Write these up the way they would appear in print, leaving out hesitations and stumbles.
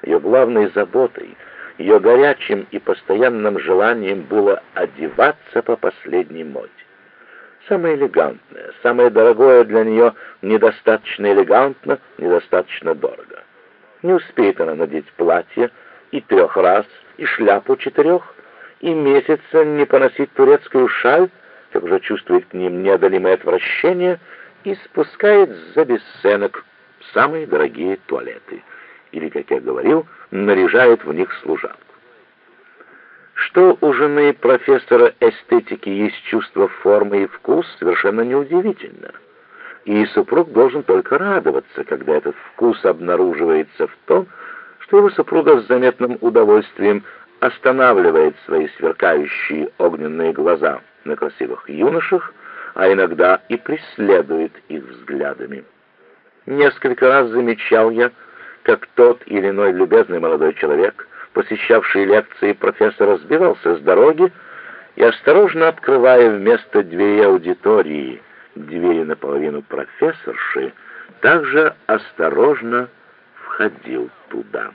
Ее главной заботой, ее горячим и постоянным желанием было одеваться по последней моде. Самое элегантное, самое дорогое для нее недостаточно элегантно, недостаточно дорого. Не успеет она надеть платье и 3 раз, и шляпу 4, и месяца не поносить турецкую шаль, как уже чувствует к ним неодолимое отвращение, и спускает за бесценок самые дорогие туалеты. Или, как я говорил, наряжает в них служанку. Что у жены профессора эстетики есть чувство формы и вкус, совершенно неудивительно. И супруг должен только радоваться, когда этот вкус обнаруживается в том, что его супруга с заметным удовольствием останавливает свои сверкающие огненные глаза на красивых юношах, а иногда и преследует их взглядами. Несколько раз замечал я, как тот или иной любезный молодой человек, посещавший лекции профессора, сбивался с дороги и, осторожно открывая вместо двери аудитории двери наполовину профессорши, также осторожно входил туда.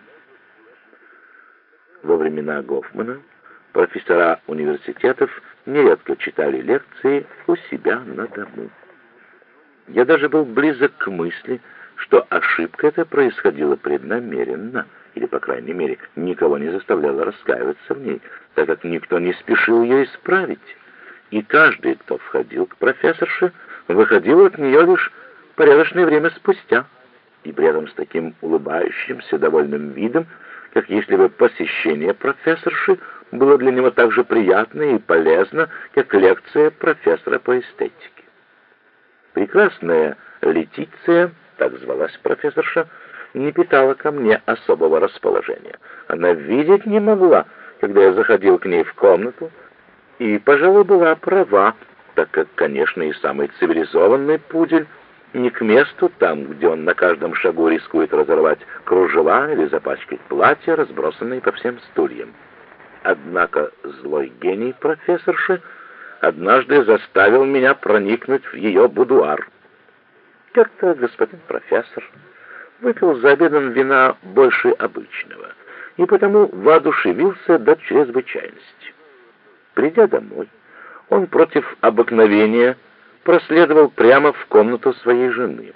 Во времена Гофмана профессора университетов нередко читали лекции у себя на дому. Я даже был близок к мысли, что ошибка эта происходила преднамеренно, или, по крайней мере, никого не заставляла раскаиваться в ней, так как никто не спешил ее исправить, и каждый, кто входил к профессорше, выходил от нее лишь порядочное время спустя, и при этом с таким улыбающимся, довольным видом, как если бы посещение профессорши было для него так же приятно и полезно, как лекция профессора по эстетике. Прекрасная Летиция, так звалась профессорша, не питала ко мне особого расположения. Она видеть не могла, когда я заходил к ней в комнату, и, пожалуй, была права, так как, конечно, и самый цивилизованный пудель не к месту там, где он на каждом шагу рискует разорвать кружева или запачкать платья, разбросанные по всем стульям. Однако злой гений профессорши однажды заставил меня проникнуть в ее будуар. Как-то господин профессор выпил за обедом вина больше обычного и потому воодушевился до чрезвычайности. Придя домой, он против обыкновения проследовал прямо в комнату своей жены.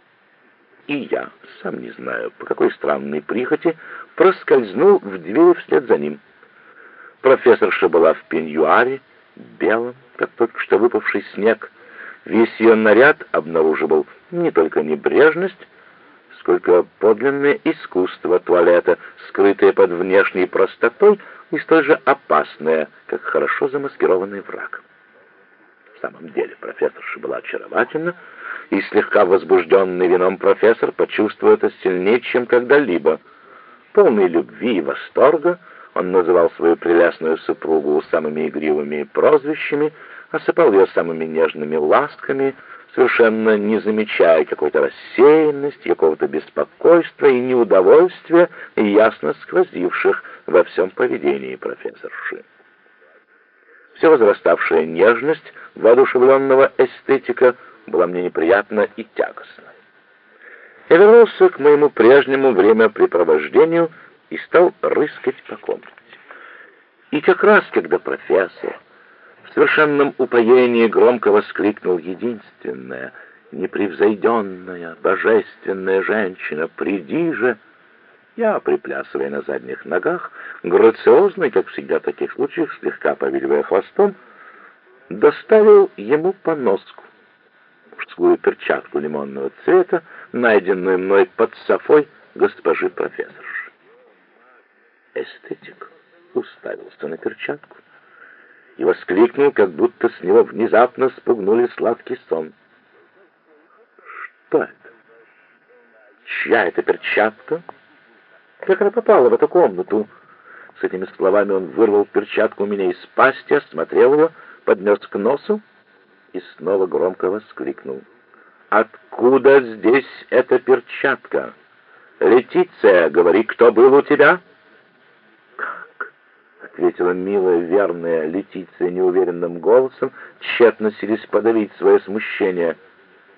И я, сам не знаю, по какой странной прихоти, проскользнул в дверь вслед за ним. Профессорша была в пеньюаре, белом, как только что выпавший снег. Весь ее наряд обнаруживал не только небрежность, сколько подлинное искусство туалета, скрытое под внешней простотой и столь же опасное, как хорошо замаскированный враг. В самом деле профессорша была очаровательна, и слегка возбужденный вином профессор почувствовал это сильнее, чем когда-либо. Полный любви и восторга, он называл свою прелестную супругу самыми игривыми прозвищами, осыпал ее самыми нежными ласками, совершенно не замечая какой-то рассеянности, какого-то беспокойства и неудовольствия, ясно сквозивших во всем поведении профессорши. Все возраставшая нежность воодушевленного эстетика была мне неприятна и тягостна. Я вернулся к моему прежнему времяпрепровождению и стал рыскать по комнате. И как раз, когда профессор в совершенном упоении громко воскликнул: «Единственная, непревзойденная, божественная женщина, приди же!», я, приплясывая на задних ногах, грациозно, как всегда в таких случаях, слегка повиливая хвостом, доставил ему поноску, мужскую перчатку лимонного цвета, найденную мной под софой госпожи профессорши. Эстетик уставился на перчатку и воскликнул, как будто с него внезапно спугнули сладкий сон: «Что это? Чья это перчатка? Как она попала в эту комнату?» С этими словами он вырвал перчатку у меня из пасти, осмотрел ее, поднес к носу и снова громко воскликнул: «Откуда здесь эта перчатка? Летиция, говори, кто был у тебя?» «Как?» — ответила милая, верная Летиция неуверенным голосом, тщетно силясь подавить свое смущение.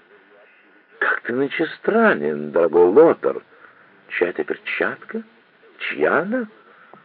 «Как ты нынче странен, дорогой Лотар! Чья это перчатка? чья она?»